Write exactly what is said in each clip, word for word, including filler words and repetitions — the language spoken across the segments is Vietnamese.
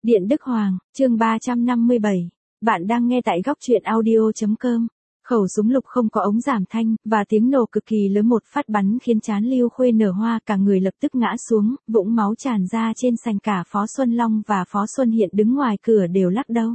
Điện Đức Hoàng, chương ba trăm năm mươi bảy. Bạn đang nghe tại góc truyện audio chấm com. Khẩu súng lục không có ống giảm thanh, và tiếng nổ cực kỳ lớn một phát bắn khiến trán Lưu Khuê nở hoa, cả người lập tức ngã xuống, vũng máu tràn ra trên sành, cả Phó Xuân Long và Phó Xuân Hiện đứng ngoài cửa đều lắc đầu.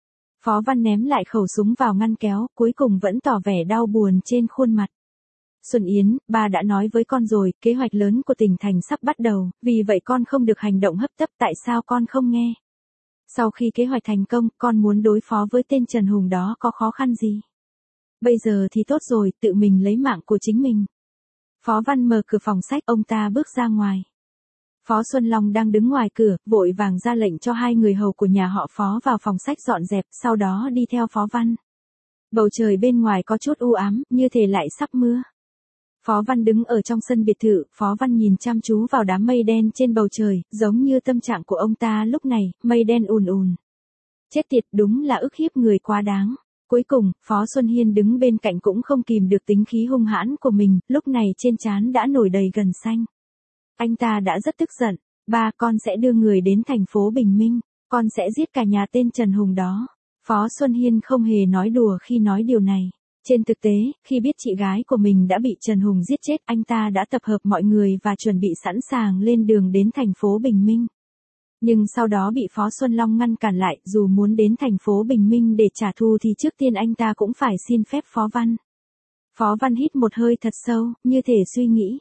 Phó Văn ném lại khẩu súng vào ngăn kéo, cuối cùng vẫn tỏ vẻ đau buồn trên khuôn mặt. Xuân Yến, ba đã nói với con rồi, kế hoạch lớn của tỉnh thành sắp bắt đầu, vì vậy con không được hành động hấp tấp, tại sao con không nghe? Sau khi kế hoạch thành công, con muốn đối phó với tên Trần Hùng đó có khó khăn gì? Bây giờ thì tốt rồi, tự mình lấy mạng của chính mình. Phó Văn mở cửa phòng sách, ông ta bước ra ngoài. Phó Xuân Long đang đứng ngoài cửa, vội vàng ra lệnh cho hai người hầu của nhà họ Phó vào phòng sách dọn dẹp, sau đó đi theo Phó Văn. Bầu trời bên ngoài có chút u ám, như thể lại sắp mưa. Phó Văn đứng ở trong sân biệt thự, Phó Văn nhìn chăm chú vào đám mây đen trên bầu trời, giống như tâm trạng của ông ta lúc này, mây đen ùn ùn. Chết tiệt, đúng là ức hiếp người quá đáng. Cuối cùng, Phó Xuân Hiên đứng bên cạnh cũng không kìm được tính khí hung hãn của mình, lúc này trên trán đã nổi đầy gân xanh. Anh ta đã rất tức giận, ba con sẽ đưa người đến thành phố Bình Minh, con sẽ giết cả nhà tên Trần Hùng đó. Phó Xuân Hiên không hề nói đùa khi nói điều này. Trên thực tế, khi biết chị gái của mình đã bị Trần Hùng giết chết, anh ta đã tập hợp mọi người và chuẩn bị sẵn sàng lên đường đến thành phố Bình Minh. Nhưng sau đó bị Phó Xuân Long ngăn cản lại, dù muốn đến thành phố Bình Minh để trả thù thì trước tiên anh ta cũng phải xin phép Phó Văn. Phó Văn hít một hơi thật sâu, như thể suy nghĩ.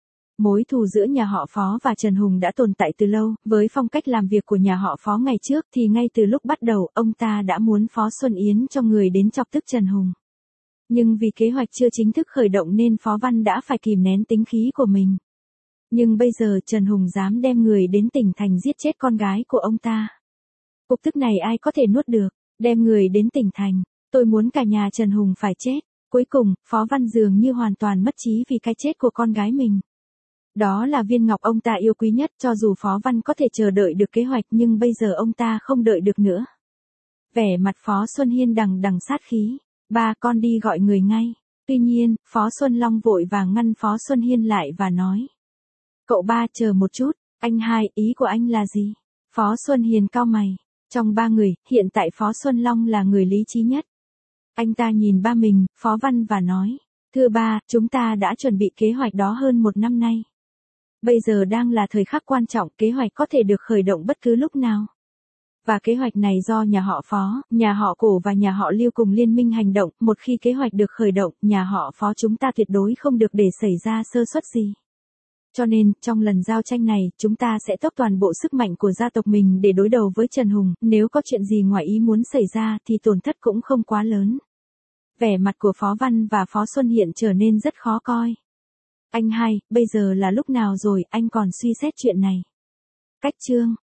Mối thù giữa nhà họ Phó và Trần Hùng đã tồn tại từ lâu, với phong cách làm việc của nhà họ Phó ngày trước thì ngay từ lúc bắt đầu, ông ta đã muốn Phó Xuân Yến cho người đến chọc tức Trần Hùng. Nhưng vì kế hoạch chưa chính thức khởi động nên Phó Văn đã phải kìm nén tính khí của mình. Nhưng bây giờ Trần Hùng dám đem người đến tỉnh thành giết chết con gái của ông ta. Cục tức này ai có thể nuốt được, đem người đến tỉnh thành, tôi muốn cả nhà Trần Hùng phải chết. Cuối cùng, Phó Văn dường như hoàn toàn mất trí vì cái chết của con gái mình. Đó là viên ngọc ông ta yêu quý nhất, cho dù Phó Văn có thể chờ đợi được kế hoạch nhưng bây giờ ông ta không đợi được nữa. Vẻ mặt Phó Xuân Hiên đằng đằng sát khí. Ba con đi gọi người ngay. Tuy nhiên, Phó Xuân Long vội vàng ngăn Phó Xuân Hiên lại và nói. Cậu ba chờ một chút, anh hai, ý của anh là gì? Phó Xuân Hiên cau mày. Trong ba người, hiện tại Phó Xuân Long là người lý trí nhất. Anh ta nhìn ba mình, Phó Văn và nói. Thưa ba, chúng ta đã chuẩn bị kế hoạch đó hơn một năm nay. Bây giờ đang là thời khắc quan trọng, kế hoạch có thể được khởi động bất cứ lúc nào. Và kế hoạch này do nhà họ Phó, nhà họ Cổ và nhà họ Lưu cùng liên minh hành động, một khi kế hoạch được khởi động, nhà họ Phó chúng ta tuyệt đối không được để xảy ra sơ suất gì. Cho nên, trong lần giao tranh này, chúng ta sẽ dốc toàn bộ sức mạnh của gia tộc mình để đối đầu với Trần Hùng, nếu có chuyện gì ngoài ý muốn xảy ra thì tổn thất cũng không quá lớn. Vẻ mặt của Phó Văn và Phó Xuân Hiện trở nên rất khó coi. Anh hai, bây giờ là lúc nào rồi, anh còn suy xét chuyện này? Cách chương